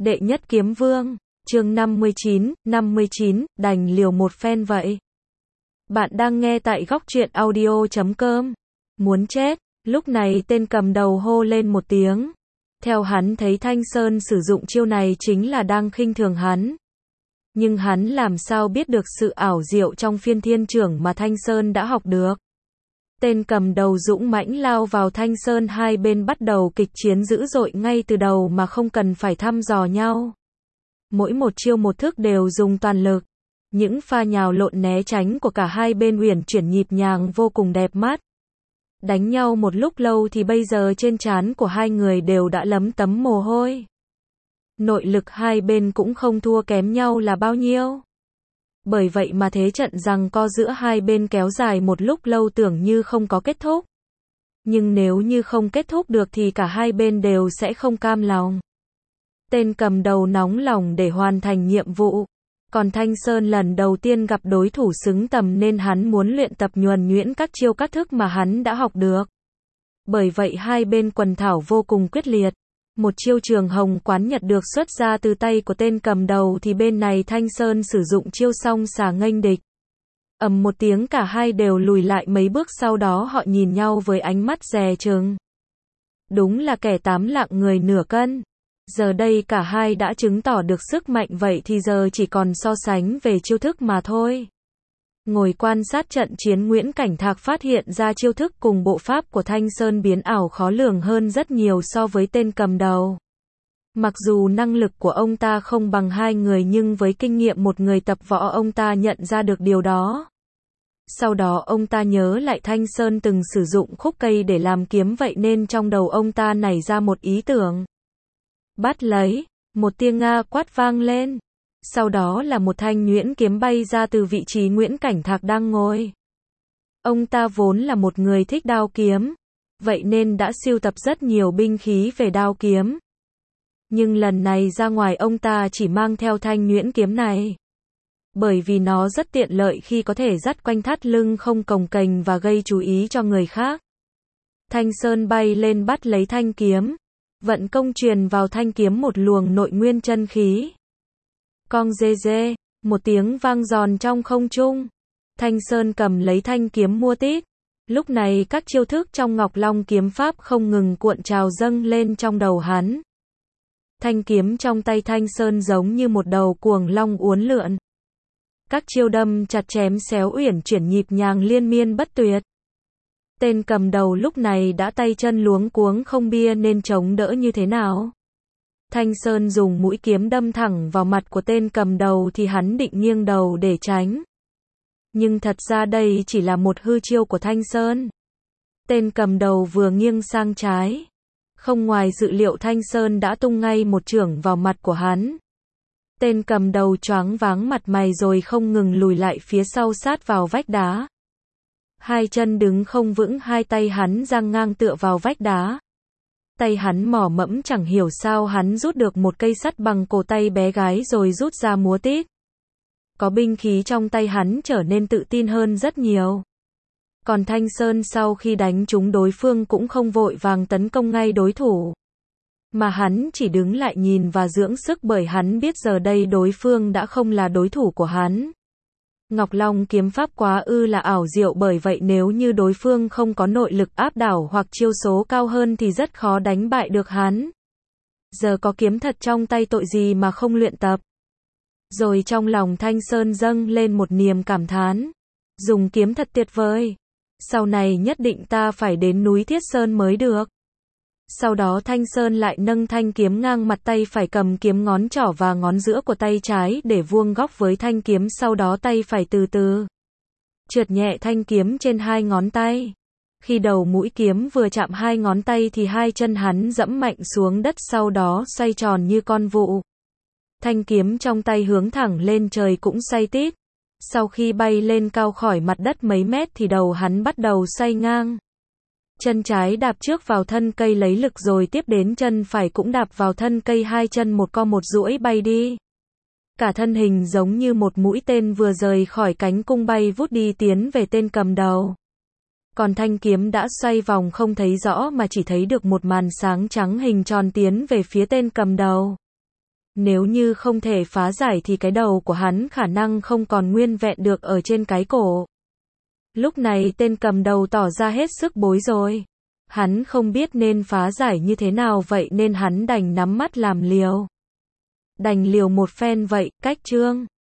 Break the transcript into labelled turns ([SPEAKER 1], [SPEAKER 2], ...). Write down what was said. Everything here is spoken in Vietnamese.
[SPEAKER 1] Đệ nhất kiếm vương, chương 59, đành liều một phen vậy. Bạn đang nghe tại góc truyện audio.com. Muốn chết, lúc này tên cầm đầu hô lên một tiếng. Theo hắn thấy Thanh Sơn sử dụng chiêu này chính là đang khinh thường hắn. Nhưng hắn làm sao biết được sự ảo diệu trong phiên thiên trưởng mà Thanh Sơn đã học được. Tên cầm đầu dũng mãnh lao vào Thanh Sơn, hai bên bắt đầu kịch chiến dữ dội ngay từ đầu mà không cần phải thăm dò nhau. Mỗi một chiêu một thức đều dùng toàn lực. Những pha nhào lộn né tránh của cả hai bên uyển chuyển nhịp nhàng vô cùng đẹp mắt. Đánh nhau một lúc lâu thì bây giờ trên trán của hai người đều đã lấm tấm mồ hôi. Nội lực hai bên cũng không thua kém nhau là bao nhiêu. Bởi vậy mà thế trận giằng co giữa hai bên kéo dài một lúc lâu tưởng như không có kết thúc. Nhưng nếu như không kết thúc được thì cả hai bên đều sẽ không cam lòng. Tên cầm đầu nóng lòng để hoàn thành nhiệm vụ. Còn Thanh Sơn lần đầu tiên gặp đối thủ xứng tầm nên hắn muốn luyện tập nhuần nhuyễn các chiêu các thức mà hắn đã học được. Bởi vậy hai bên quần thảo vô cùng quyết liệt. Một chiêu Trường Hồng Quán Nhật được xuất ra từ tay của tên cầm đầu thì bên này Thanh Sơn sử dụng chiêu song xà nghênh địch. Ầm một tiếng cả hai đều lùi lại mấy bước, sau đó họ nhìn nhau với ánh mắt dè chừng. Đúng là kẻ tám lạng người nửa cân. Giờ đây cả hai đã chứng tỏ được sức mạnh, vậy thì giờ chỉ còn so sánh về chiêu thức mà thôi. Ngồi quan sát trận chiến, Nguyễn Cảnh Thạc phát hiện ra chiêu thức cùng bộ pháp của Thanh Sơn biến ảo khó lường hơn rất nhiều so với tên cầm đầu. Mặc dù năng lực của ông ta không bằng hai người nhưng với kinh nghiệm một người tập võ ông ta nhận ra được điều đó. Sau đó ông ta nhớ lại Thanh Sơn từng sử dụng khúc cây để làm kiếm, vậy nên trong đầu ông ta nảy ra một ý tưởng. Bắt lấy, một tiếng nga quát vang lên. Sau đó là một thanh nhuyễn kiếm bay ra từ vị trí Nguyễn Cảnh Thạc đang ngồi. Ông ta vốn là một người thích đao kiếm, vậy nên đã sưu tập rất nhiều binh khí về đao kiếm. Nhưng lần này ra ngoài ông ta chỉ mang theo thanh nhuyễn kiếm này. Bởi vì nó rất tiện lợi khi có thể dắt quanh thắt lưng không cồng kềnh và gây chú ý cho người khác. Thanh Sơn bay lên bắt lấy thanh kiếm. Vận công truyền vào thanh kiếm một luồng nội nguyên chân khí. Cong dê dê, một tiếng vang giòn trong không trung. Thanh Sơn cầm lấy thanh kiếm mua tít. Lúc này các chiêu thức trong Ngọc Long kiếm pháp không ngừng cuộn trào dâng lên trong đầu hắn. Thanh kiếm trong tay Thanh Sơn giống như một đầu cuồng long uốn lượn. Các chiêu đâm chặt chém xéo uyển chuyển nhịp nhàng liên miên bất tuyệt. Tên cầm đầu lúc này đã tay chân luống cuống không biết nên chống đỡ như thế nào. Thanh Sơn dùng mũi kiếm đâm thẳng vào mặt của tên cầm đầu thì hắn định nghiêng đầu để tránh. Nhưng thật ra đây chỉ là một hư chiêu của Thanh Sơn. Tên cầm đầu vừa nghiêng sang trái. Không ngoài dự liệu Thanh Sơn đã tung ngay một chưởng vào mặt của hắn. Tên cầm đầu choáng váng mặt mày rồi không ngừng lùi lại phía sau sát vào vách đá. Hai chân đứng không vững, hai tay hắn giang ngang tựa vào vách đá. Tay hắn mỏ mẫm chẳng hiểu sao hắn rút được một cây sắt bằng cổ tay bé gái rồi rút ra múa tít. Có binh khí trong tay hắn trở nên tự tin hơn rất nhiều. Còn Thanh Sơn sau khi đánh trúng đối phương cũng không vội vàng tấn công ngay đối thủ. Mà hắn chỉ đứng lại nhìn và dưỡng sức, bởi hắn biết giờ đây đối phương đã không là đối thủ của hắn. Ngọc Long kiếm pháp quá là ảo diệu, bởi vậy nếu như đối phương không có nội lực áp đảo hoặc chiêu số cao hơn thì rất khó đánh bại được hắn. Giờ có kiếm thật trong tay tội gì mà không luyện tập. Rồi trong lòng Thanh Sơn dâng lên một niềm cảm thán. Dùng kiếm thật tuyệt vời. Sau này nhất định ta phải đến núi Thiết Sơn mới được. Sau đó Thanh Sơn lại nâng thanh kiếm ngang mặt, tay phải cầm kiếm ngón trỏ và ngón giữa của tay trái để vuông góc với thanh kiếm, sau đó tay phải từ từ trượt nhẹ thanh kiếm trên hai ngón tay. Khi đầu mũi kiếm vừa chạm hai ngón tay thì hai chân hắn dẫm mạnh xuống đất, sau đó xoay tròn như con vụ. Thanh kiếm trong tay hướng thẳng lên trời cũng xoay tít. Sau khi bay lên cao khỏi mặt đất mấy mét thì đầu hắn bắt đầu xoay ngang. Chân trái đạp trước vào thân cây lấy lực rồi tiếp đến chân phải cũng đạp vào thân cây, hai chân một co một duỗi bay đi. Cả thân hình giống như một mũi tên vừa rời khỏi cánh cung bay vút đi tiến về tên cầm đầu. Còn thanh kiếm đã xoay vòng không thấy rõ mà chỉ thấy được một màn sáng trắng hình tròn tiến về phía tên cầm đầu. Nếu như không thể phá giải thì cái đầu của hắn khả năng không còn nguyên vẹn được ở trên cái cổ. Lúc này tên cầm đầu tỏ ra hết sức bối rối. Hắn không biết nên phá giải như thế nào vậy nên hắn đành nắm mắt làm liều. Đành liều một phen vậy, cách chương